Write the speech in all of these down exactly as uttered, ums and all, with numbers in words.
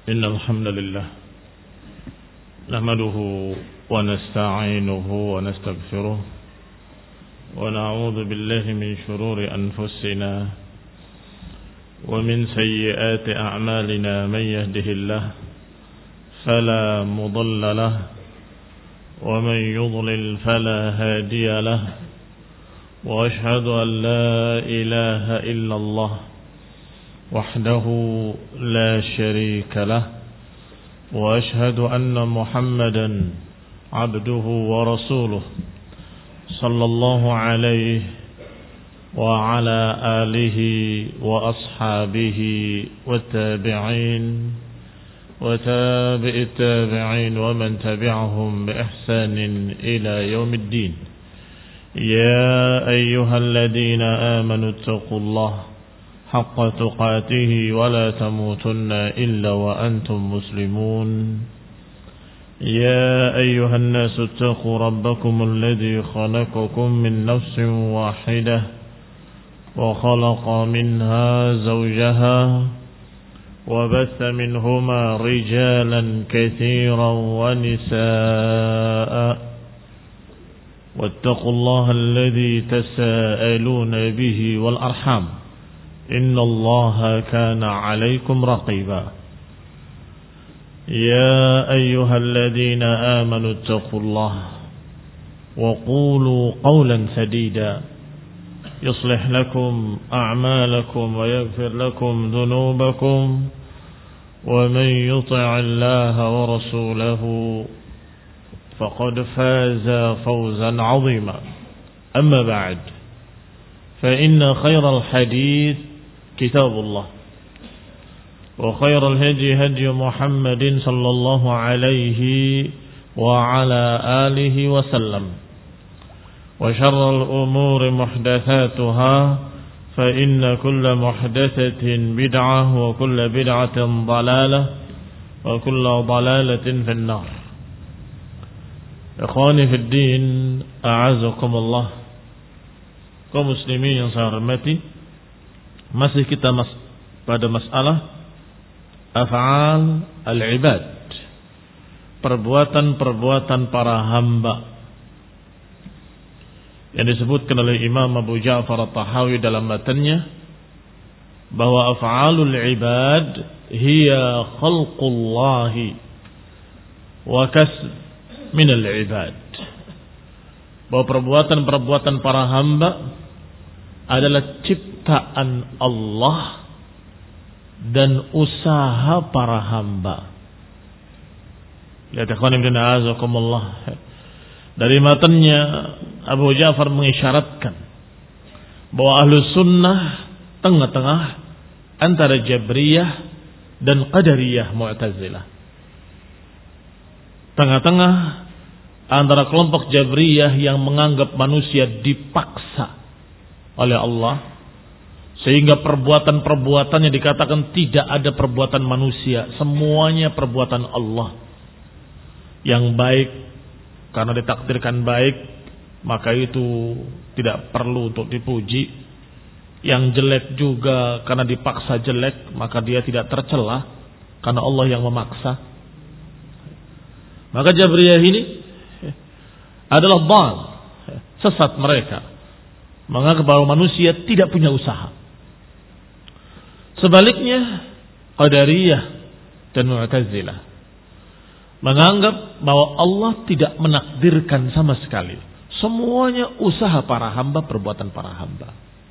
إن الحمد لله نحمده ونستعينه ونستغفره ونعوذ بالله من شرور أنفسنا ومن سيئات أعمالنا من يهده الله فلا مضل له ومن يضلل فلا هادي له وأشهد أن لا إله إلا الله وحده لا شريك له وأشهد أن محمدا عبده ورسوله صلى الله عليه وعلى آله وأصحابه والتابعين وتابع التابعين ومن تبعهم بإحسان إلى يوم الدين. يا أيها الذين آمنوا اتقوا الله حق تقاته ولا تموتن إلا وأنتم مسلمون. يا أيها الناس اتقوا ربكم الذي خلقكم من نفس واحدة وخلق منها زوجها وبث منهما رجالا كثيرا ونساء واتقوا الله الذي تساءلون به والأرحام إن الله كان عليكم رقيبا. يا أيها الذين آمنوا اتقوا الله وقولوا قولا سديدا يصلح لكم أعمالكم ويغفر لكم ذنوبكم ومن يطع الله ورسوله فقد فاز فوزا عظيما. أما بعد فإن خير الحديث كتاب الله وخير الهدي هدي محمد صلى الله عليه وعلى آله وسلم وشر الأمور محدثاتها فإن كل محدثة بدعة وكل بدعة ضلالة وكل ضلالة في النار. إخواني في الدين أعزكم الله. Kaum muslimin yang saya hormati, masih kita mas pada masalah af'al al-ibad, perbuatan-perbuatan para hamba yang disebutkan oleh Imam Abu Ja'far At-Tahawi dalam matanya bahwa af'alul ibad hiya khalqullahi wa kasb min al-ibad, bahwa perbuatan-perbuatan para hamba adalah ciptaan Allah dan usaha para hamba. Lihat ikhwan ibn a'azakumullah. Dari matanya Abu Ja'far mengisyaratkan bahwa ahlu sunnah tengah-tengah antara Jabriyah dan Qadariyah Mu'tazilah. Tengah-tengah antara kelompok Jabriyah yang menganggap manusia dipaksa oleh Allah sehingga perbuatan-perbuatannya dikatakan tidak ada perbuatan manusia, semuanya perbuatan Allah. Yang baik karena ditakdirkan baik maka itu tidak perlu untuk dipuji. Yang jelek juga karena dipaksa jelek maka dia tidak tercela karena Allah yang memaksa. Maka Jabriyah ini adalah dhal, sesat mereka, menganggap bahwa manusia tidak punya usaha. Sebaliknya Qadariyah dan Mu'tazilah menganggap bahwa Allah tidak menakdirkan sama sekali, semuanya usaha para hamba, perbuatan para hamba,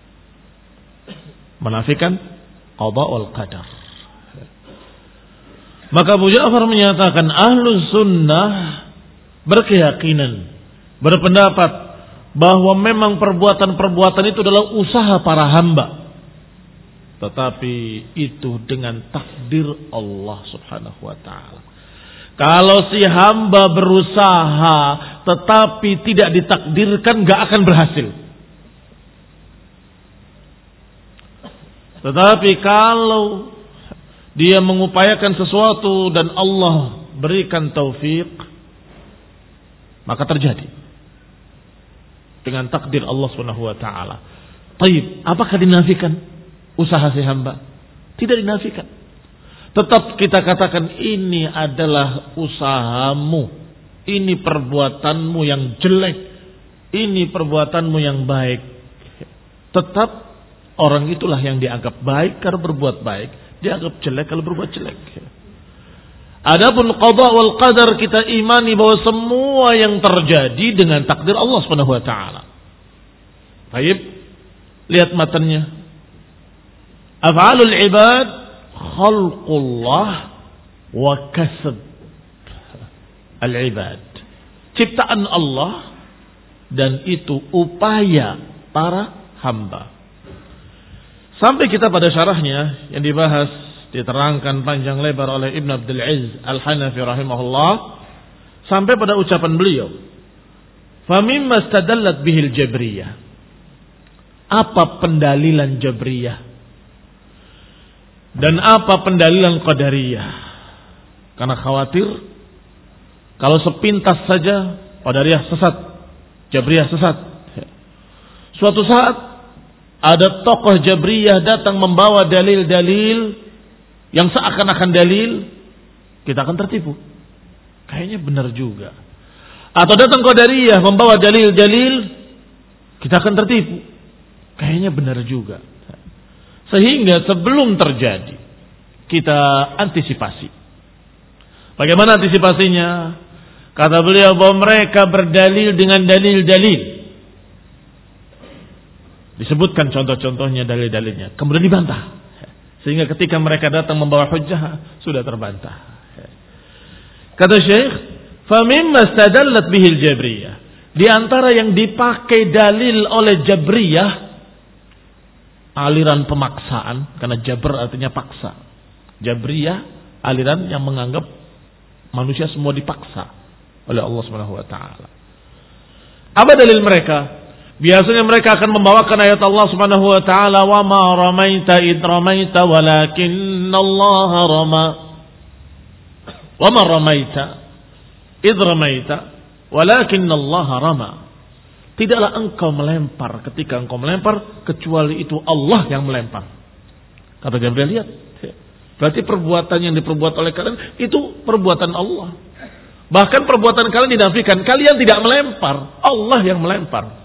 menafikan qada wal qadar. Maka Abu Ja'far menyatakan ahlus sunnah berkeyakinan, berpendapat bahwa memang perbuatan-perbuatan itu adalah usaha para hamba, tetapi itu dengan takdir Allah Subhanahu wa taala. Kalau si hamba berusaha tetapi tidak ditakdirkan, gak akan berhasil. Tetapi kalau dia mengupayakan sesuatu dan Allah berikan taufik, maka terjadi dengan takdir Allah Subhanahu wa taala. Taib, apakah dinafikan usaha si hamba? Tidak dinafikan. Tetap kita katakan ini adalah usahamu, ini perbuatanmu yang jelek, ini perbuatanmu yang baik. Tetap orang itulah yang dianggap baik karena berbuat baik, dianggap jelek kalau berbuat jelek. Adapun qada wal qadar, kita imani bahwa semua yang terjadi dengan takdir Allah Subhanahu wa taala. Baik, lihat matanya. Af'alul ibad khalqullah wa kasb al-ibad. Ciptaan Allah dan itu upaya para hamba. Sampai kita pada syarahnya yang dibahas, diterangkan panjang lebar oleh Ibn Abdul Aziz Al-Hanafi rahimahullah, sampai pada ucapan beliau, "Famimma istadallat bihil jabriyah." Apa pendalilan jabriyah? Dan apa pendalilan qadariyah? Karena khawatir kalau sepintas saja qadariyah sesat, jabriyah sesat. Suatu saat ada tokoh jabriyah datang membawa dalil-dalil yang seakan-akan dalil, kita akan tertipu. Kayaknya benar juga. Atau datang qadariyah membawa dalil-dalil, kita akan tertipu. Kayaknya benar juga. Sehingga sebelum terjadi, kita antisipasi. Bagaimana antisipasinya? Kata beliau bahwa mereka berdalil dengan dalil-dalil. Disebutkan contoh-contohnya, dalil-dalilnya. Kemudian dibantah. Sehingga ketika mereka datang membawa hujjah, sudah terbantah. Kata Syekh, فَمِمَّا اسْتَدَلَّتْ بِهِ الْجَبْرِيَّةِ. Di antara yang dipakai dalil oleh Jabriyah, aliran pemaksaan, karena Jabr artinya paksa. Jabriyah, aliran yang menganggap manusia semua dipaksa oleh Allah Subhanahu wa taala. Apa dalil mereka? Biasanya mereka akan membawakan ayat Allah Subhanahu wa taala, "Wa ma ramaita id ramaita walakinallaha rama." Wa ma ramaita id ramaita walakinallaha rama. Tidaklah engkau melempar ketika engkau melempar, kecuali itu Allah yang melempar. Kata Gabriel, lihat. Berarti perbuatan yang diperbuat oleh kalian itu perbuatan Allah. Bahkan perbuatan kalian dinafikan, kalian tidak melempar, Allah yang melempar.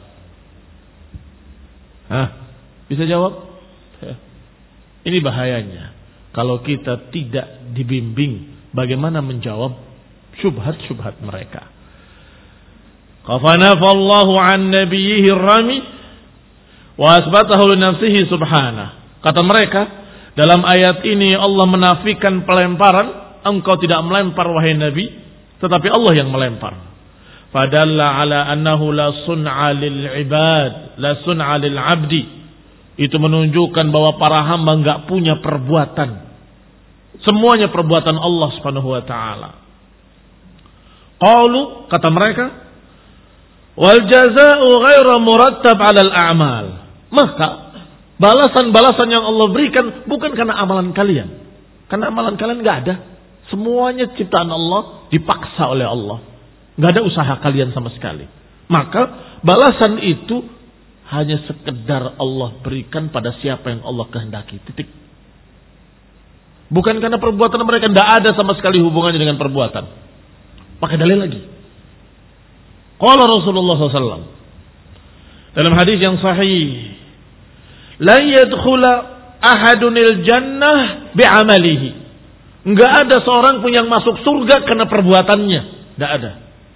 Hah, bisa jawab? Ini bahayanya. Kalau kita tidak dibimbing bagaimana menjawab syubhat-syubhat mereka. Qafanafallahu an nabiyhi rami wa asbatahu li nafsihi subhanahu. Kata mereka, dalam ayat ini Allah menafikan pelemparan, engkau tidak melempar wahai Nabi, tetapi Allah yang melempar. Fadalla ala annahu la sun'a lil ibad, la sun'a lil abdi. Itu menunjukkan bahwa para hamba enggak punya perbuatan. Semuanya perbuatan Allah Subhanahu wa taala. Qalu, kata mereka, wal jazaa'u ghairu murattab 'ala al-a'mal. Maka balasan-balasan yang Allah berikan bukan karena amalan kalian. Karena amalan kalian enggak ada. Semuanya ciptaan Allah, dipaksa oleh Allah. Enggak ada usaha kalian sama sekali. Maka balasan itu hanya sekedar Allah berikan pada siapa yang Allah kehendaki. Titik. Bukan karena perbuatan mereka enggak ada sama sekali hubungannya dengan perbuatan. Pakai dalil lagi. Qala Rasulullah sallallahu alaihi wasallam dalam hadis yang sahih, la yadkhula ahadunil jannah bi'amalihi. Enggak ada seorang pun yang masuk surga karena perbuatannya. Enggak ada.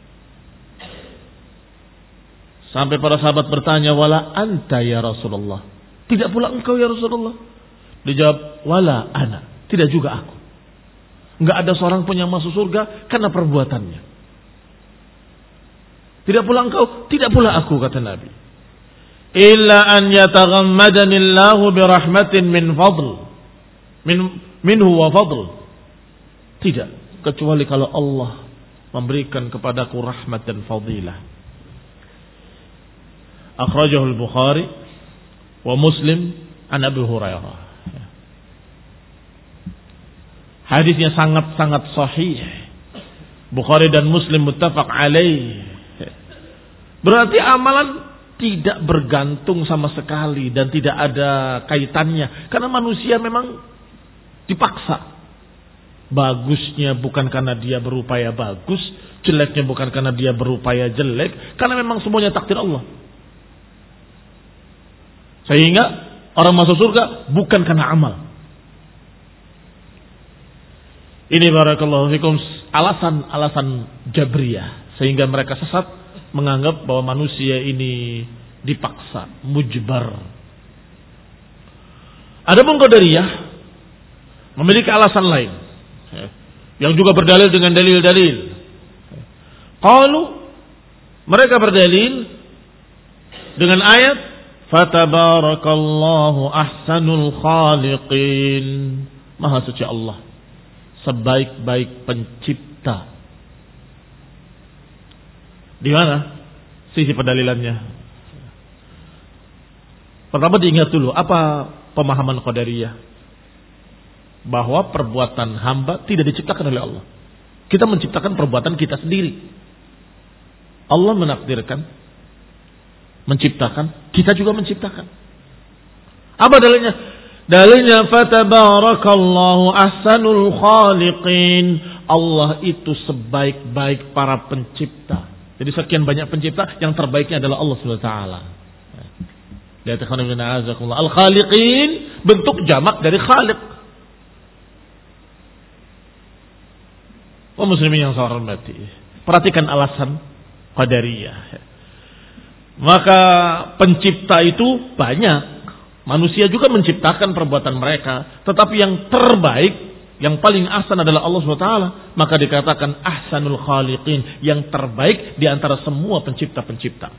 Sampai para sahabat bertanya, wala anta ya Rasulullah. Tidak pula engkau ya Rasulullah. Dijawab, wala ana. Tidak juga aku. Enggak ada seorang pun yang masuk surga karena perbuatannya. Tidak pula engkau, tidak pula aku, kata Nabi. Illa an yataghammadanillahu birahmatin min fadl. Min, minhu wa fadl. Tidak, kecuali kalau Allah memberikan kepadaku rahmat dan fadilah. Akhrajahu al-Bukhari wa Muslim an Abi Hurairah. Hadisnya sangat-sangat sahih. Bukhari dan Muslim muttafaq alaih. Berarti amalan tidak bergantung sama sekali dan tidak ada kaitannya. Karena manusia memang dipaksa. Bagusnya bukan karena dia berupaya bagus, jeleknya bukan karena dia berupaya jelek, karena memang semuanya takdir Allah. Sehingga orang masuk surga bukan karena amal. Ini barakallahu fikum alasan-alasan Jabriyah, sehingga mereka sesat menganggap bahwa manusia ini dipaksa, mujbar. Adapun Qadariyah memiliki alasan lain yang juga berdalil dengan dalil-dalil. Qalu, mereka berdalil dengan ayat fatabarakallahu ahsanul khaliqin. Maha suci Allah, sebaik-baik pencipta. Di mana sisi pendalilannya? Pertama diingat dulu apa pemahaman Qadariyah, bahwa perbuatan hamba tidak diciptakan oleh Allah. Kita menciptakan perbuatan kita sendiri. Allah menakdirkan, menciptakan, kita juga menciptakan. Apa dalilnya? Dalilnya fatabarakallahu ahsanul khaliqin. Allah itu sebaik-baik para pencipta. Jadi sekian banyak pencipta, yang terbaiknya adalah Allah subhanahu wa taala. Al-khaliqin bentuk jamak dari khaliq. Oh muslimin yang saya hormati, perhatikan alasan Qadariyah. Maka pencipta itu banyak, manusia juga menciptakan perbuatan mereka, tetapi yang terbaik, yang paling ahsan adalah Allah subhanahu wa taala. Maka dikatakan ahsanul khaliqin, yang terbaik di antara semua pencipta-pencipta.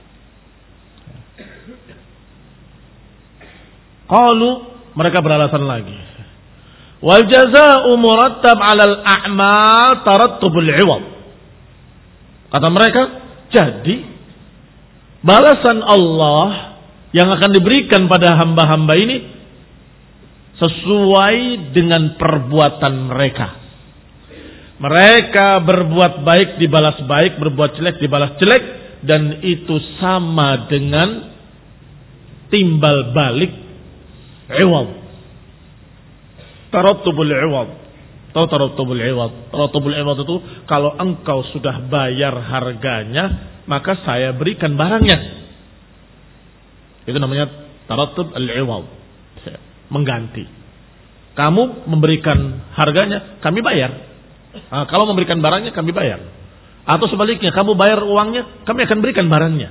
Qalu, mereka beralasan lagi, wal jazaa'u murattab 'alal a'mal tarattubul 'iwad. Kata mereka, jadi balasan Allah yang akan diberikan pada hamba-hamba ini sesuai dengan perbuatan mereka. Mereka berbuat baik dibalas baik, berbuat jelek dibalas jelek, dan itu sama dengan timbal balik iwad. Tarattubul iwad. Tahu tarattubul iwad? Tarattubul iwad itu kalau engkau sudah bayar harganya, maka saya berikan barangnya. Itu namanya tarattub al-iwad. Mengganti. Kamu memberikan harganya, kami bayar. Nah, kalau memberikan barangnya, kami bayar. Atau sebaliknya, kamu bayar uangnya, kami akan berikan barangnya.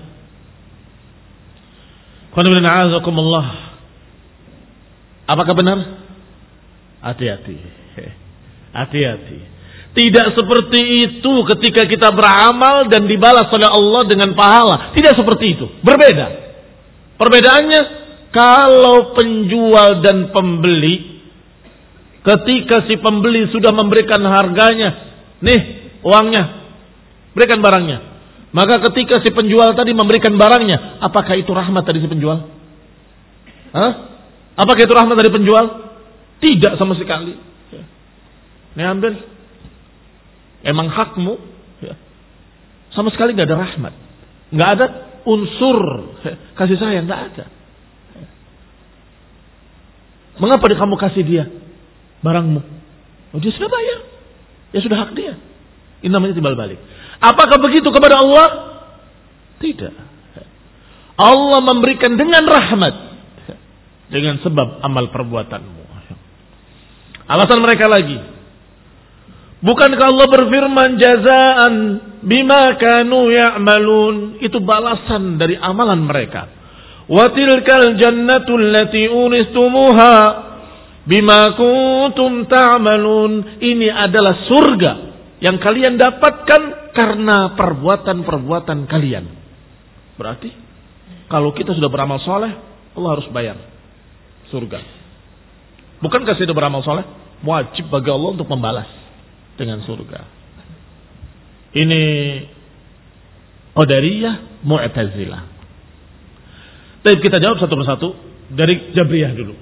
Apakah benar? Hati-hati. Hati-hati. Tidak seperti itu ketika kita beramal dan dibalas oleh Allah dengan pahala. Tidak seperti itu. Berbeda. Perbedaannya, kalau penjual dan pembeli, ketika si pembeli sudah memberikan harganya, nih uangnya, berikan barangnya. Maka ketika si penjual tadi memberikan barangnya, apakah itu rahmat dari si penjual? Hah? Apakah itu rahmat dari penjual? Tidak sama sekali. Nih ambil, emang hakmu, sama sekali nggak ada rahmat, nggak ada unsur kasih sayang, nggak ada. Mengapa kamu kasih dia barangmu? Oh, dia sudah bayar, ya sudah hak dia. Ini namanya timbal balik. Apakah begitu kepada Allah? Tidak. Allah memberikan dengan rahmat, dengan sebab amal perbuatanmu. Alasan mereka lagi, bukankah Allah berfirman jazaan bima kanu ya'malun? Itu balasan dari amalan mereka. Wa tilkal jannatu allati uristumuha bima kuntum ta'malun. Ini adalah surga yang kalian dapatkan karena perbuatan-perbuatan kalian. Berarti kalau kita sudah beramal soleh, Allah harus bayar surga. Bukankah sudah beramal soleh? Wajib bagi Allah untuk membalas dengan surga. Ini Qadariyah, Mu'tazilah. Tapi kita jawab satu persatu dari Jabriyah dulu.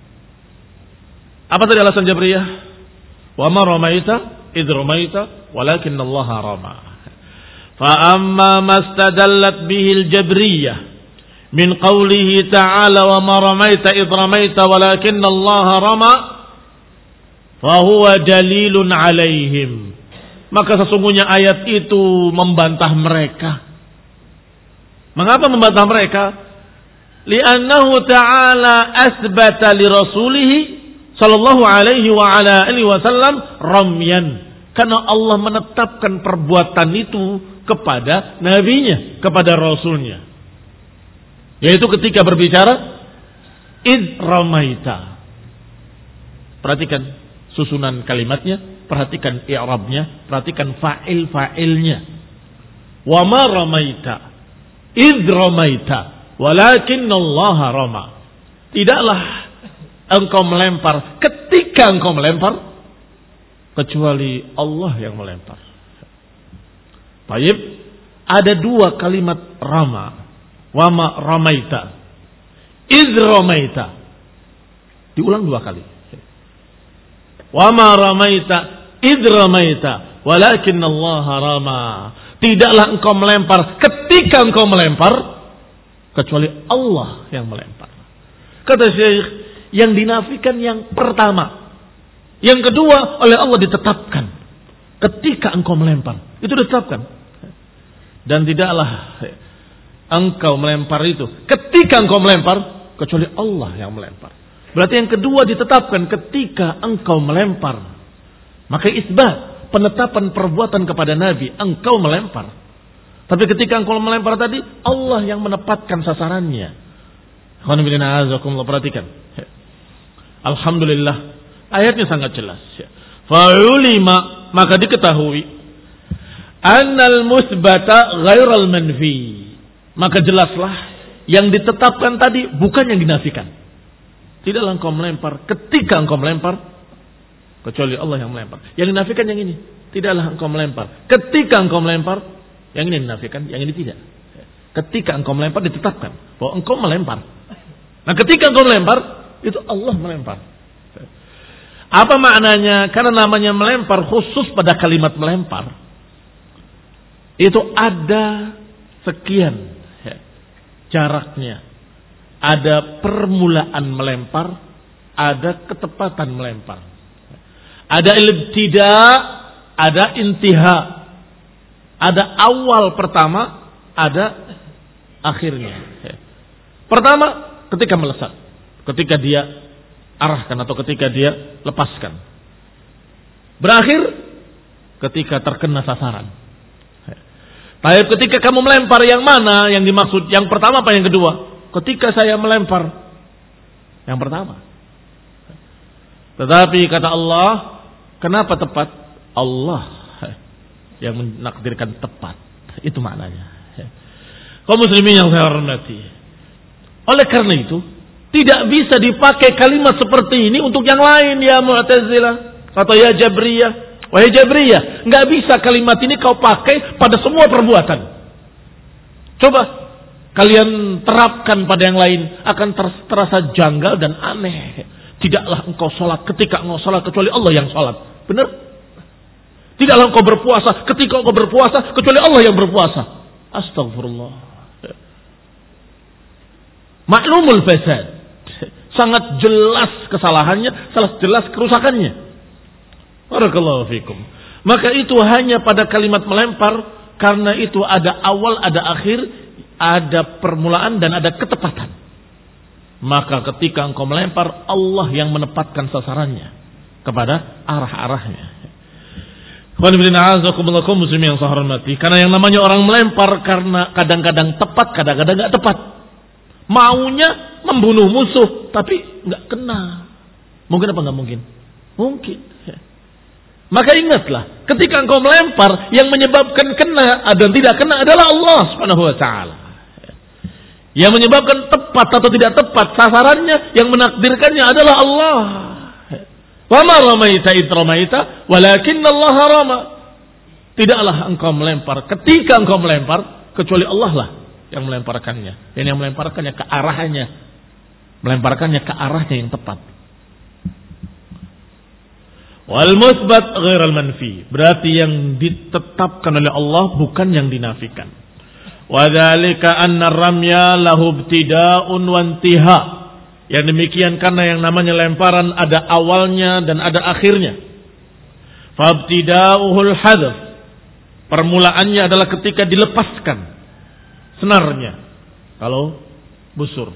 Apa tadi alasan Jabriyah? Wa ma ramaita idh ramaita walakinna Allah rama. Fa amma mastadallat bihi al-Jabriyah min qawlihi ta'ala wa ma ramaita idh ramaita walakinna Allah rama, fahuwa dalilun alaihim. Maka sesungguhnya ayat itu membantah mereka. Mengapa membantah mereka? Li'annahu ta'ala asbata li rasulihi sallallahu alaihi wa ala alihi wasallam ramyan. Karena Allah menetapkan perbuatan itu kepada nabinya, kepada rasulnya. Yaitu ketika berbicara id ramaita. Perhatikan susunan kalimatnya, perhatikan i'rabnya, perhatikan fa'il-fa'ilnya. Wa ma ramaita id ramaita walakin Allah rama. Tidaklah engkau melempar ketika engkau melempar, kecuali Allah yang melempar. Baik, ada dua kalimat rama. Wama ramaita, iz ramaita. Diulang dua kali. Wama ramaita, iz ramaita, walakin Allah rama. Tidaklah engkau melempar ketika engkau melempar, kecuali Allah yang melempar. Kata Syekh, yang dinafikan yang pertama. Yang kedua oleh Allah ditetapkan. Ketika engkau melempar. Itu ditetapkan. Dan tidaklah engkau melempar itu ketika engkau melempar, kecuali Allah yang melempar. Berarti yang kedua ditetapkan ketika engkau melempar. Maka isbat, penetapan perbuatan kepada Nabi, engkau melempar. Tapi ketika engkau melempar tadi, Allah yang menempatkan sasarannya. Perhatikan. Alhamdulillah. Ayatnya sangat jelas. Fa'ulima, maka diketahui annal musbata ghairal manfi. Maka jelaslah yang ditetapkan tadi bukan yang dinafikan. Tidaklah engkau melempar ketika engkau melempar, kecuali Allah yang melempar. Yang dinafikan yang ini. Tidaklah engkau melempar ketika engkau melempar, yang ini dinafikan, yang ini tidak. Ketika engkau melempar ditetapkan bahwa engkau melempar. Nah, ketika engkau melempar, itu Allah melempar. Apa maknanya? Karena namanya melempar khusus pada kalimat melempar. Itu ada sekian ya, jaraknya. Ada permulaan melempar, ada ketepatan melempar. Ada ibtida, ada intiha. Ada awal pertama, ada akhirnya. Ya. Pertama, ketika melesat. Ketika dia arahkan atau ketika dia lepaskan. Berakhir ketika terkena sasaran. Tapi ketika kamu melempar, yang mana yang dimaksud? Yang pertama apa yang kedua? Ketika saya melempar, yang pertama. Tetapi kata Allah, kenapa tepat? Allah yang menakdirkan tepat. Itu maknanya. Kaum muslimin yang saya hormati. Oleh karena itu, tidak bisa dipakai kalimat seperti ini untuk yang lain, ya Mu'tazilah atau ya Jabriyah. Wahai Jabriyah, nggak bisa kalimat ini kau pakai pada semua perbuatan. Coba kalian terapkan pada yang lain, akan terasa janggal dan aneh. Tidaklah engkau sholat ketika engkau sholat kecuali Allah yang sholat. Benar? Tidaklah engkau berpuasa ketika engkau berpuasa kecuali Allah yang berpuasa. Astagfirullah. Maklumul fasad. Sangat jelas kesalahannya, sangat jelas kerusakannya. Barakallahu fikum. Maka itu hanya pada kalimat melempar, karena itu ada awal, ada akhir, ada permulaan dan ada ketepatan. Maka ketika engkau melempar, Allah yang menempatkan sasarannya kepada arah-arahnya. Muslimin yang saya hormati, karena yang namanya orang melempar karena kadang-kadang tepat, kadang-kadang enggak tepat. Maunya membunuh musuh, tapi enggak kena. Mungkin apa enggak mungkin? Mungkin. Maka ingatlah, ketika engkau melempar, yang menyebabkan kena dan tidak kena adalah Allah Subhanahu wa taala. Yang menyebabkan tepat atau tidak tepat sasarannya, yang menakdirkannya adalah Allah. Wa ma ramaita id ramaita walakin Allah rama. Tidaklah engkau melempar ketika engkau melempar, kecuali Allah lah yang melemparkannya. Dan yang melemparkannya ke arahnya, melemparkannya ke arahnya yang tepat. Wal musbat ghairal manfi, berarti yang ditetapkan oleh Allah bukan yang dinafikan. Wa dzalika anna ramya lahu ibtida'un wa intiha. Yang demikian karena yang namanya lemparan ada awalnya dan ada akhirnya. Fabtida'uhul hadaf. Permulaannya adalah ketika dilepaskan senarnya. Kalau busur.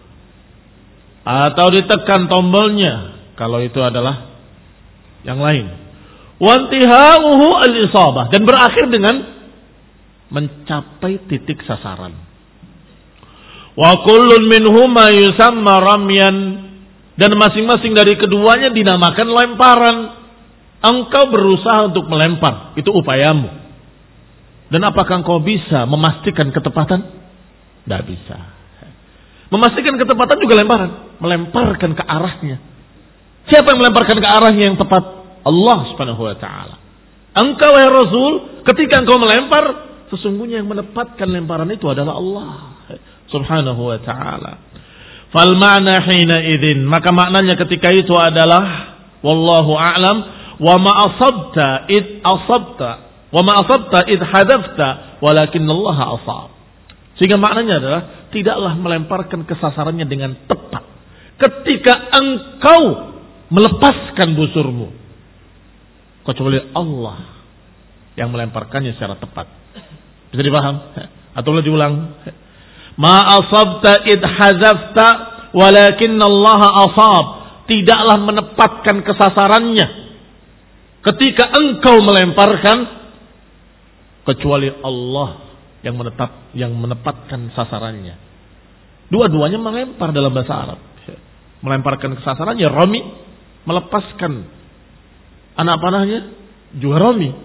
Atau ditekan tombolnya. Kalau itu adalah yang lain. Wantihauhu al-isabah. Dan berakhir dengan mencapai titik sasaran. Wa kullun minhuma yusamma ramyan, dan masing-masing dari keduanya dinamakan lemparan. Engkau berusaha untuk melempar, itu upayamu. Dan apakah engkau bisa memastikan ketepatan? Tidak bisa. Memastikan ketepatan juga lemparan, melemparkan ke arahnya. Siapa yang melemparkan ke arahnya yang tepat? Allah Subhanahu wa taala. Engkau wahai Rasul, ketika engkau melempar, sesungguhnya yang menepatkan lemparan itu adalah Allah Subhanahu wa ta'ala. Fal ma'na hina idzin, maka maknanya ketika itu adalah wallahu a'lam, wa ma asabta id asabta wa ma asabta id hadafta walakin Allah asab. Sehingga maknanya adalah tidaklah melemparkan kesasarannya dengan tepat ketika engkau melepaskan busurmu, kecuali Allah yang melemparkannya secara tepat. Bisa dipaham? Atau boleh diulang? Ma asabta id hazafta walakin Allah asab. Tidaklah menepatkan kesasarannya ketika engkau melemparkan, kecuali Allah yang menetap yang menepatkan sasarannya. Dua-duanya melempar dalam bahasa Arab. Melemparkan kesasarannya rami, melepaskan anak panahnya juga rami.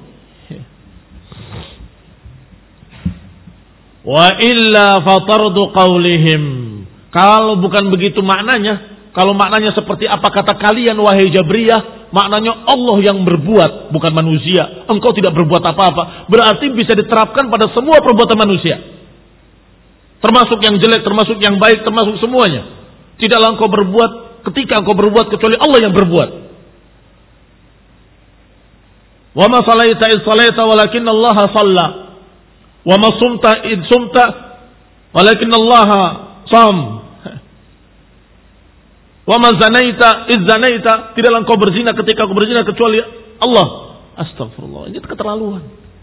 Wa illa fatardu qawlihim. Kalau bukan begitu maknanya, kalau maknanya seperti apa kata kalian wahai Jabriyah, maknanya Allah yang berbuat, bukan manusia. Engkau tidak berbuat apa-apa. Berarti bisa diterapkan pada semua perbuatan manusia. Termasuk yang jelek, termasuk yang baik, termasuk semuanya. Tidaklah engkau berbuat ketika engkau berbuat kecuali Allah yang berbuat. Wa ma salaita id salaita walakin Allah shalla. Wa ma sumta id sumta walakin Allah sam. Wa ma zanaita id zanaita, tidaklah engkau berzina ketika engkau berzina kecuali Allah. Astagfirullah, ini keterlaluan.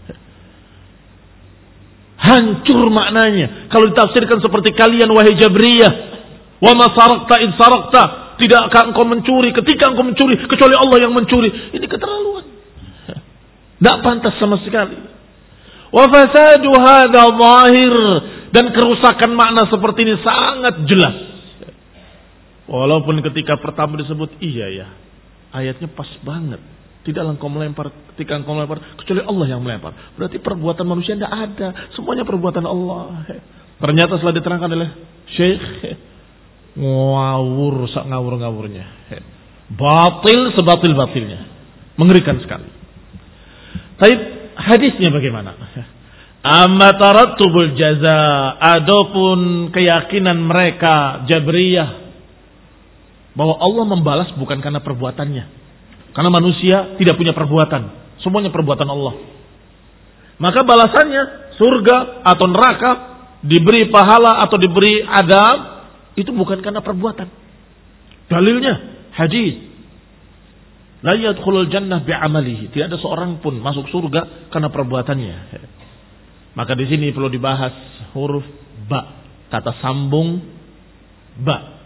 Hancur maknanya kalau ditafsirkan seperti kalian wahai Jabriyah. Wa ma sarakta id sarakta, tidakkah engkau mencuri ketika engkau mencuri kecuali Allah yang mencuri. Ini keterlaluan. Tidak pantas sama sekali. Wa fasadu hadza zahir, dan kerusakan makna seperti ini sangat jelas. Walaupun ketika pertama disebut iya ya, ayatnya pas banget. Tidaklah engkau melempar ketika engkau melempar kecuali Allah yang melempar. Berarti perbuatan manusia tidak ada, semuanya perbuatan Allah. Ternyata setelah diterangkan oleh Syekh, ngawur sak ngawur-ngawurnya. Batil sebatil-batilnya. Mengerikan sekali. Tapi hadisnya bagaimana? Amma tarattubul jaza, adapun keyakinan mereka Jabriyah bahwa Allah membalas bukan karena perbuatannya. Karena manusia tidak punya perbuatan, semuanya perbuatan Allah. Maka balasannya surga atau neraka, diberi pahala atau diberi adab, itu bukan karena perbuatan. Dalilnya hadis, la yadkhulul jannah bi'amalihi, tidak ada seorang pun masuk surga karena perbuatannya. Maka di sini perlu dibahas huruf ba, kata sambung ba.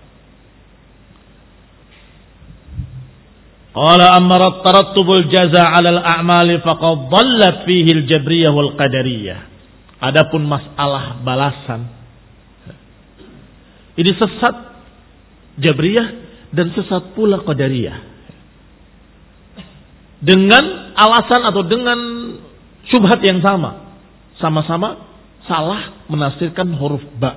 Qala amarat tarattubul jaza 'ala al-a'mali faqad dhallat fihi al-jabriyah wal qadariyah. Adapun masalah balasan, ini sesat Jabriyah dan sesat pula Qadariyah. Dengan alasan atau dengan syubhat yang sama. Sama-sama salah menafsirkan huruf ba.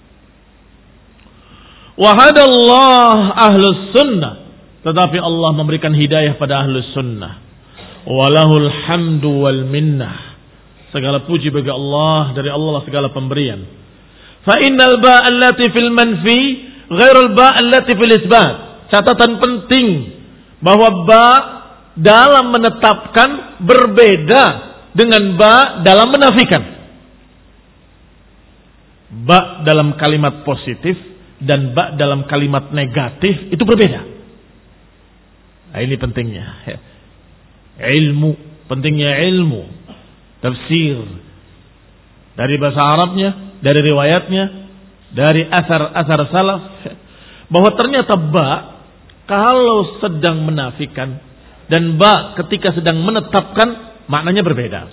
Wa hadallah ahlus sunnah, tetapi Allah memberikan hidayah pada ahlus sunnah. Walahul hamdu wal minnah. Segala puji bagi Allah, dari Allah segala pemberian. Fa innal ba allati fil manfi ghairul ba allati fil isbat. Catatan penting bahwa ba dalam menetapkan berbeda dengan ba dalam menafikan. Ba dalam kalimat positif dan ba dalam kalimat negatif itu berbeda. Nah, ini pentingnya. Ilmu, pentingnya ilmu. Tafsir. Dari bahasa Arabnya, dari riwayatnya, dari asar-asar salaf. Bahwa ternyata ba kalau sedang menafikan dan ba ketika sedang menetapkan maknanya berbeda.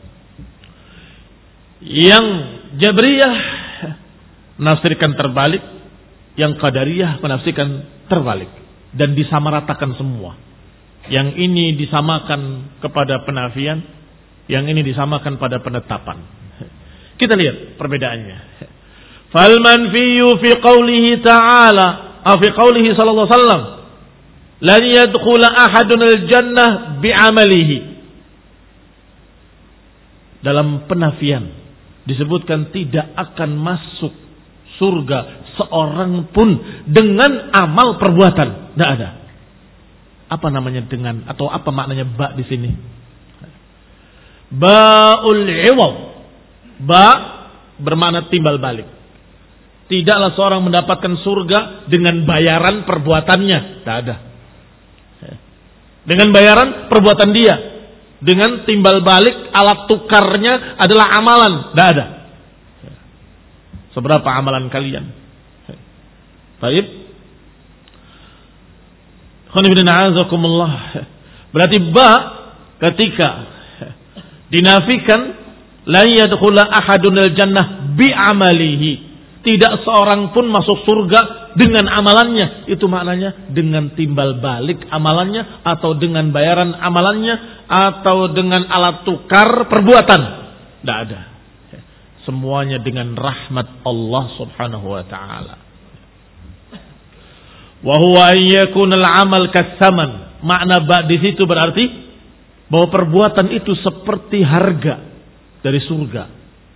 Yang Jabriyah menafsirkan terbalik, yang Qadariyah menafsirkan terbalik dan disamaratakan semua. Yang ini disamakan kepada penafian, yang ini disamakan pada penetapan. Kita lihat perbedaannya. Fal manfiyu fi qawlihi ta'ala, atau fi qawlihi sallallahu alaihi wasallam, lan yadkhula ahadun al-jannah bi'amalihi. Dalam penafian disebutkan tidak akan masuk surga seorang pun dengan amal perbuatan. Tidak ada. Apa namanya dengan, atau apa maknanya ba di sini? Ba'ul iwad. Ba bermakna timbal balik. Tidaklah seorang mendapatkan surga dengan bayaran perbuatannya. Tidak ada. Dengan bayaran perbuatan dia. Dengan timbal balik alat tukarnya adalah amalan. Tidak ada. Seberapa amalan kalian? Baik. Berarti ba ketika dinafikan la yadkhula ahadunal jannah bi amalihi. Tidak seorang pun masuk surga dengan amalannya. Itu maknanya dengan timbal balik amalannya, atau dengan bayaran amalannya, atau dengan alat tukar perbuatan. Tidak ada. Semuanya dengan rahmat Allah subhanahu wa ta'ala. Wa huwa an yakuna al-amal kas-saman. Makna ba di situ berarti bahwa perbuatan itu seperti harga dari surga.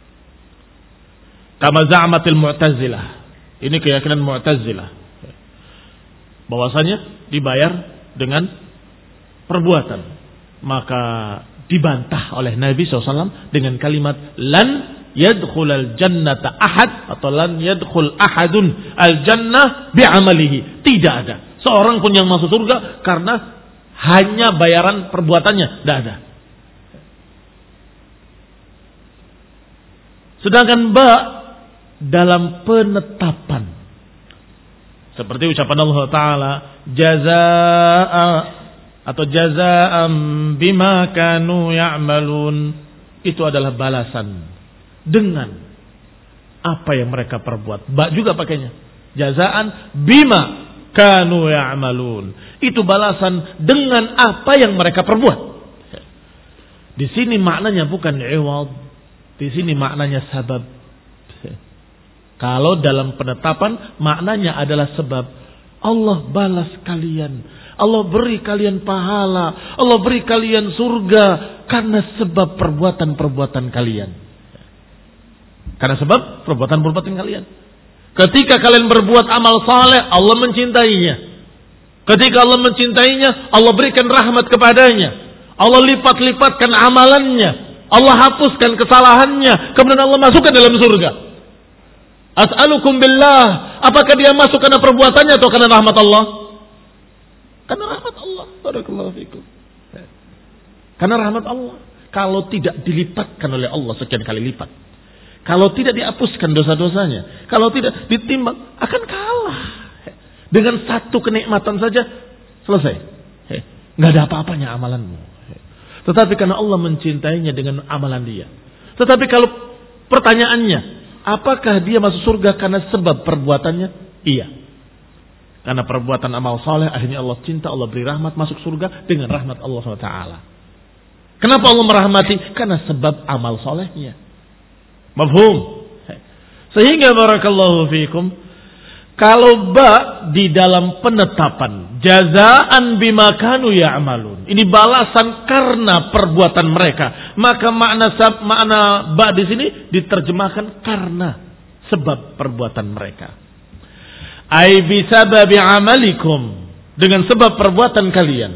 Kama za'amatil Mu'tazilah. Ini keyakinan Mu'tazilah. Bahwasanya dibayar dengan perbuatan. Maka dibantah oleh Nabi shallallahu alaihi wasallam dengan kalimat lan yadkhulal jannata ahad, atau lan yadkhul ahadun al jannah bi'amalihi. Tidak ada seorang pun yang masuk surga karena hanya bayaran perbuatannya. Tidak ada. Sedangkan ba dalam penetapan, seperti ucapan Allah Ta'ala, jazaa'a atau jazaa'am bima kanu ya'malun, itu adalah balasan dengan apa yang mereka perbuat. Ba juga pakainya, jazaan bima kanu ya'malun, itu balasan dengan apa yang mereka perbuat. Di sini maknanya bukan iwad, di sini maknanya sabab. Kalau dalam penetapan maknanya adalah sebab. Allah balas kalian, Allah beri kalian pahala, Allah beri kalian surga karena sebab perbuatan-perbuatan kalian. Karena sebab perbuatan-perbuatan kalian. Ketika kalian berbuat amal saleh, Allah mencintainya. Ketika Allah mencintainya, Allah berikan rahmat kepadanya. Allah lipat-lipatkan amalannya. Allah hapuskan kesalahannya. Kemudian Allah masukkan dalam surga. As'alukum billah, apakah dia masuk karena perbuatannya atau karena rahmat Allah? Karena rahmat Allah. Barakallahu fikum. Karena rahmat Allah. Kalau tidak dilipatkan oleh Allah sekian kali lipat, kalau tidak dihapuskan dosa-dosanya, kalau tidak ditimbang, akan kalah. Dengan satu kenikmatan saja selesai. Nggak ada apa-apanya amalanmu. Tetapi karena Allah mencintainya dengan amalan dia. Tetapi kalau pertanyaannya, apakah dia masuk surga karena sebab perbuatannya? Iya. Karena perbuatan amal saleh, akhirnya Allah cinta, Allah beri rahmat, masuk surga dengan rahmat Allah subhanahu wa taala. Kenapa Allah merahmati? Karena sebab amal salehnya. Mafhum? Sehingga barakallahu fikum, kalau ba di dalam penetapan jazaan bima kanu ya'malun, ini balasan karena perbuatan mereka, maka makna makna ba di sini diterjemahkan karena sebab perbuatan mereka. Ai bisababi amalikum, dengan sebab perbuatan kalian.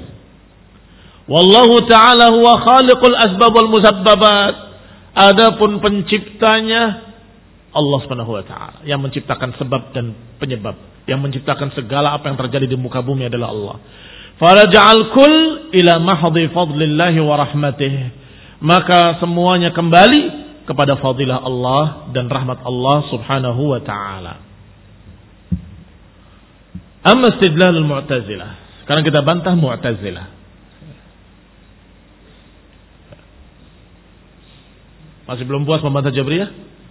Wallahu ta'ala huwa khaliqul asbab wal musabbabat. Adapun penciptanya Allah Subhanahu wa taala. Yang menciptakan sebab dan penyebab, yang menciptakan segala apa yang terjadi di muka bumi adalah Allah. Faraja'al kull ila mahdhi fadlillahi wa rahmatih. Maka semuanya kembali kepada fadilah Allah dan rahmat Allah Subhanahu wa taala. Amma istidlalul Mu'tazilah. Sekarang kita bantah Mu'tazilah. Masih belum puas membantah Jabriyah?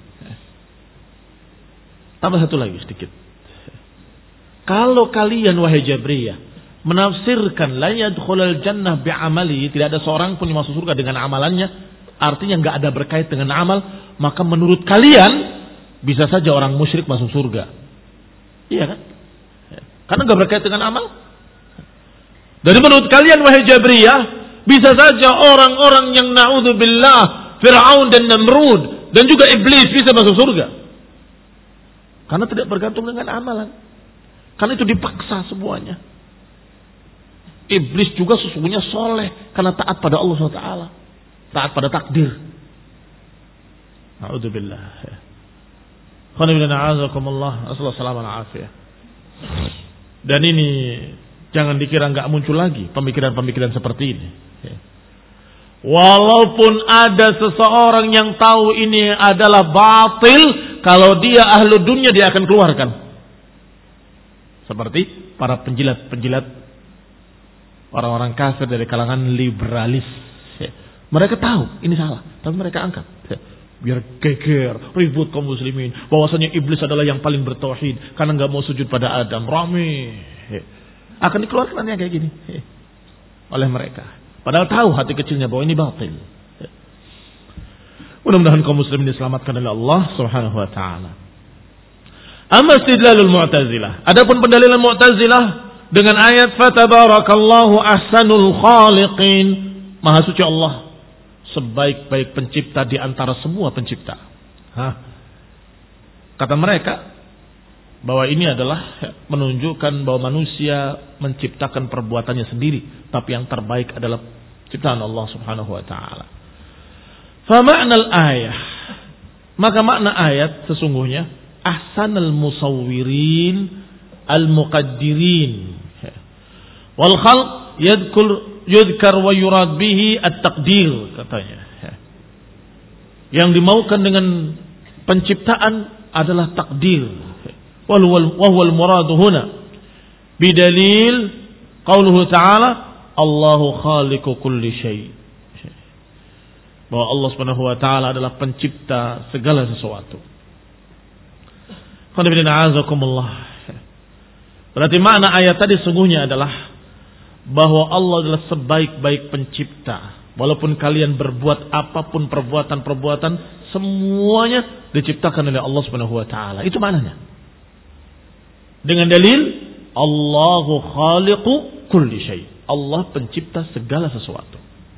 Tambah satu lagi sedikit. Kalau kalian wahai Jabriyah menafsirkan la yadkhulul jannah bi'amali, tidak ada seorang pun yang masuk surga dengan amalannya, artinya enggak ada berkait dengan amal, maka menurut kalian bisa saja orang musyrik masuk surga. Iya kan? Karena enggak berkait dengan amal. Dari menurut kalian wahai Jabriyah, bisa saja orang-orang yang na'udzubillah, Fir'aun dan Namrud dan juga iblis bisa masuk surga. Karena tidak bergantung dengan amalan. Karena itu dipaksa semuanya. Iblis juga sesungguhnya soleh karena taat pada Allah subhanahu wa taala, taat pada takdir. Na'udzubillah. Dan ini jangan dikira nggak muncul lagi pemikiran-pemikiran seperti ini. Walaupun ada seseorang yang tahu ini adalah batil, kalau dia ahlu dunia dia akan keluarkan. Seperti para penjilat-penjilat, orang-orang kafir dari kalangan liberalis. Mereka tahu ini salah, tapi mereka angkat. Biar geger, ribut kaum muslimin. Bahwasanya iblis adalah yang paling bertauhid karena nggak mau sujud pada Adam. Rame. Akan dikeluarkan yang kayak gini oleh mereka. Padahal tahu hati kecilnya bahwa ini batil. Mudah-mudahan kaum muslimin diselamatkan oleh Allah Subhanahu wa taala. Amma istidlalul Mu'tazilah. Adapun pendalilan Mu'tazilah dengan ayat fatabarakallahu ahsanul khaliqin. Maha suci Allah, sebaik-baik pencipta di antara semua pencipta. Hah? Kata mereka bahwa ini adalah menunjukkan bahwa manusia menciptakan perbuatannya sendiri, tapi yang terbaik adalah ciptaan Allah Subhanahu wa taala. Fa ma'nal ayah, maka makna ayat sesungguhnya ahsanal musawwirin al muqaddirin wal khalq yadhkur yudhkar wa yurad bihi at-taqdir, katanya. Yang dimaukan dengan penciptaan adalah takdir. Wahwal muradu huna bidalil qauluhu ta'ala Allahu khaliqu kulli syai', bahwa Allah Subhanahu wa taala adalah pencipta segala sesuatu. Berarti makna ayat tadi sungguhnya adalah bahwa Allah adalah sebaik-baik pencipta. Walaupun kalian berbuat apapun perbuatan-perbuatan, semuanya diciptakan oleh Allah Subhanahu wa taala. Itu maknanya. Dengan dalil Allahu khaliqu kulli syai'. Allah pencipta segala sesuatu.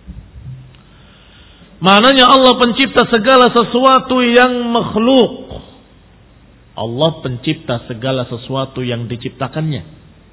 Maknanya Allah pencipta segala sesuatu yang makhluk. Allah pencipta segala sesuatu yang diciptakannya.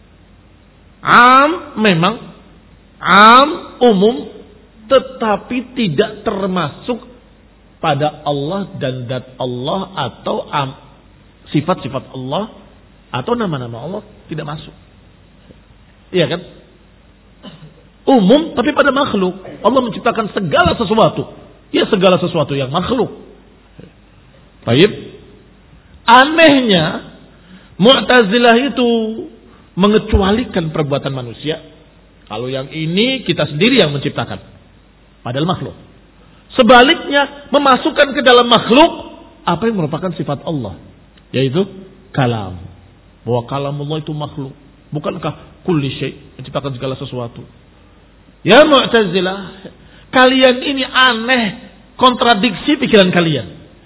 Am memang am umum, tetapi tidak termasuk pada Allah dan zat Allah atau am, sifat-sifat Allah atau nama-nama Allah tidak masuk. Iya kan? Umum tapi pada makhluk. Allah menciptakan segala sesuatu. Ya segala sesuatu yang makhluk. Baik. Anehnya Mu'tazilah itu mengecualikan perbuatan manusia. Kalau yang ini kita sendiri yang menciptakan, padahal makhluk. Sebaliknya memasukkan ke dalam makhluk apa yang merupakan sifat Allah, yaitu kalam. Bahwa kalamullah itu makhluk. Bukankah kulli syai', menciptakan segala sesuatu? Ya Mu'tazilah, kalian ini aneh, kontradiksi pikiran kalian.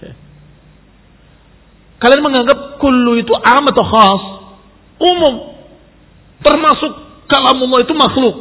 Kalian menganggap kullu itu am atau khas, umum, termasuk kalamullah itu makhluk.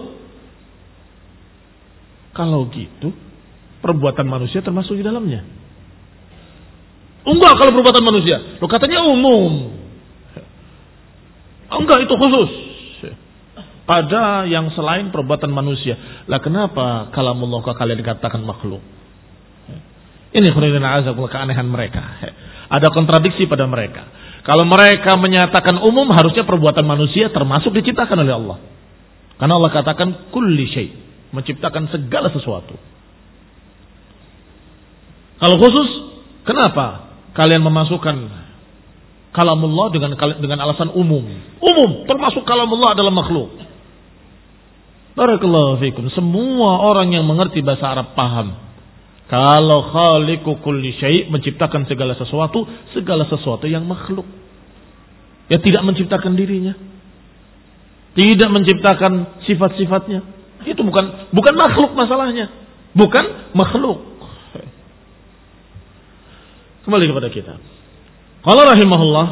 Kalau gitu, perbuatan manusia termasuk di dalamnya. Enggak, kalau perbuatan manusia, lo katanya umum. Enggak, itu khusus pada yang selain perbuatan manusia. Lah kenapa kalamullah kalian dikatakan makhluk? Ini khairan azab keanehan mereka. Ada kontradiksi pada mereka. Kalau mereka menyatakan umum, harusnya perbuatan manusia termasuk diciptakan oleh Allah. Karena Allah katakan kulli syai, menciptakan segala sesuatu. Kalau khusus, kenapa kalian memasukkan kalamullah dengan dengan alasan umum? Umum, termasuk kalamullah adalah makhluk. Barakallahu fikum. Semua orang yang mengerti bahasa Arab paham. Kalau khaliqu kulli syai, menciptakan segala sesuatu, segala sesuatu yang makhluk. Ya tidak menciptakan dirinya. Tidak menciptakan sifat-sifatnya. Itu bukan bukan makhluk masalahnya. Bukan makhluk. Kembali kepada kita. Qala rahimahullah,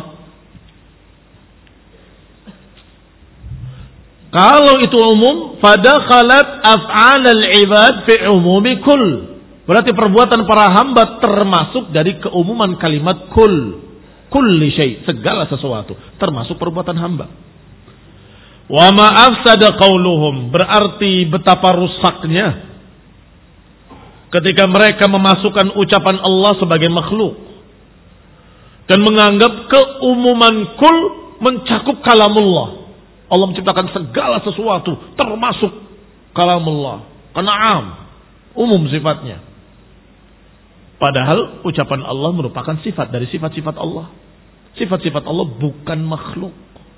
kalau itu umum, fadakhalat af'al al-ibad fi umumi kull. Berarti perbuatan para hamba termasuk dari keumuman kalimat kull. Kulli syai, segala sesuatu, termasuk perbuatan hamba. Wa ma afsada qauluhum, berarti betapa rusaknya ketika mereka memasukkan ucapan Allah sebagai makhluk dan menganggap keumuman kul mencakup kalamullah. Allah menciptakan segala sesuatu termasuk kalamullah. Karena am, umum sifatnya. Padahal ucapan Allah merupakan sifat dari sifat-sifat Allah. Sifat-sifat Allah bukan makhluk.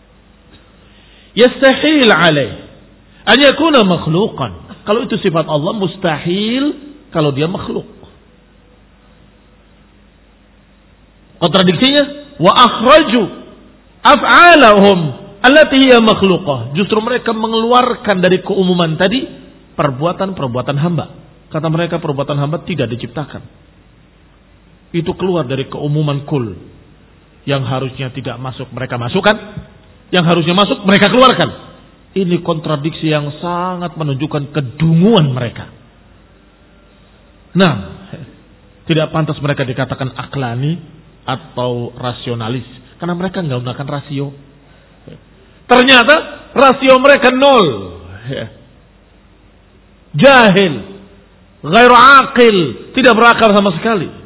Yastahil alaih an yakuna makhluqan. Kalau itu sifat Allah, mustahil kalau dia makhluk. Kontradiksinya, wa akhraju af'alahum allati hiya makhluqah. Justru mereka mengeluarkan dari keumuman tadi perbuatan-perbuatan hamba. Kata mereka perbuatan hamba tidak diciptakan. Itu keluar dari keumuman kul. Yang harusnya tidak masuk mereka masukkan, yang harusnya masuk mereka keluarkan. Ini kontradiksi yang sangat menunjukkan kedunguan mereka. Nah, tidak pantas mereka dikatakan aklani atau rasionalis, karena mereka nggak menggunakan rasio. Ternyata rasio mereka nol. Jahil, ghairu aqil, tidak berakal sama sekali.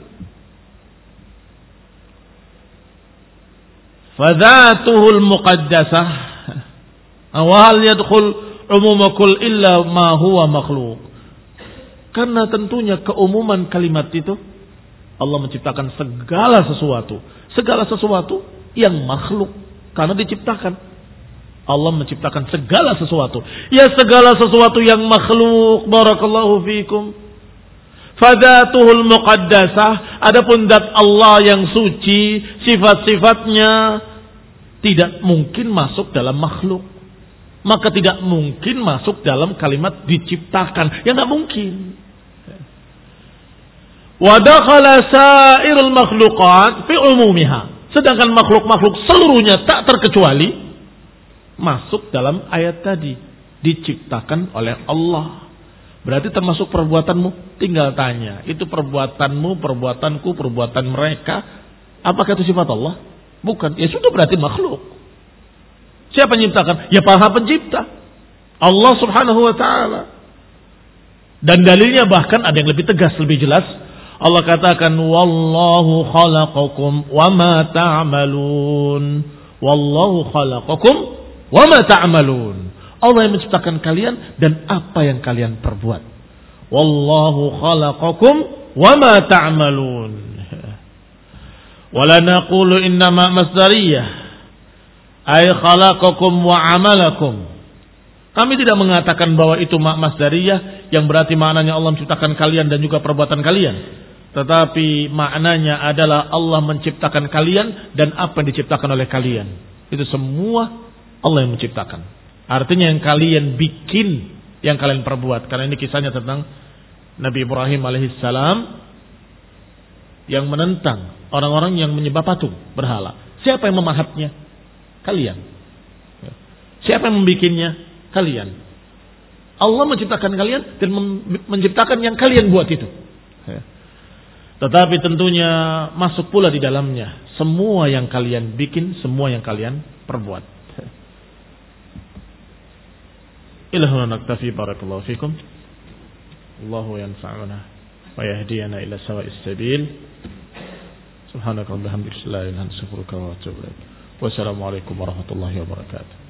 Fadzatuhul muqaddasah awal yadkhul umum kul illa ma huwa makhluk. Karena tentunya keumuman kalimat itu, Allah menciptakan segala sesuatu, segala sesuatu yang makhluk karena diciptakan. Allah menciptakan segala sesuatu. Ya segala sesuatu yang makhluk, barakallahu fikum. Fadzatuhul muqaddasah, adapun zat Allah yang suci, sifat-sifatnya tidak mungkin masuk dalam makhluk. Maka tidak mungkin masuk dalam kalimat diciptakan. Ya enggak mungkin. Wa dakhala sa'irul makhluqat fi umumiha. Sedangkan makhluk-makhluk seluruhnya tak terkecuali masuk dalam ayat tadi, diciptakan oleh Allah. Berarti termasuk perbuatanmu. Tinggal tanya, itu perbuatanmu, perbuatanku, perbuatan mereka, apakah itu sifat Allah? Bukan. Ya sudah, berarti makhluk. Siapa yang menciptakan? Ya Maha Pencipta, Allah Subhanahu wa taala. Dan dalilnya bahkan ada yang lebih tegas, lebih jelas. Allah katakan, wallahu khalaqakum wa ma ta'malun. Wallahu khalaqakum wa ma ta'malun. Allah yang menciptakan kalian dan apa yang kalian perbuat. Wallahu khalaqakum wa ma ta'malun. Wala naqulu innama masdariyah ay khalaqakum wa amalakum. Kami tidak mengatakan bahwa itu mak masdariyah yang berarti maknanya Allah menciptakan kalian dan juga perbuatan kalian. Tetapi maknanya adalah Allah menciptakan kalian dan apa yang diciptakan oleh kalian. Itu semua Allah yang menciptakan. Artinya yang kalian bikin, yang kalian perbuat. Karena ini kisahnya tentang Nabi Ibrahim alaihissalam yang menentang orang-orang yang menyembah patung berhala. Siapa yang memahatnya? Kalian. Siapa yang membikinnya? Kalian. Allah menciptakan kalian dan menciptakan yang kalian buat itu. Tetapi tentunya masuk pula di dalamnya semua yang kalian bikin, semua yang kalian perbuat. Ilahuna naktafi, barakallahu fikum. Allahu yanfa'una wa yahdiyana ila sawa'is sabil. Subhan Subhanaka wa bihamdika, la ilaha illa anta, astaghfiruka wa atubu ilaik. Wassalamualaikum warahmatullahi wabarakatuh.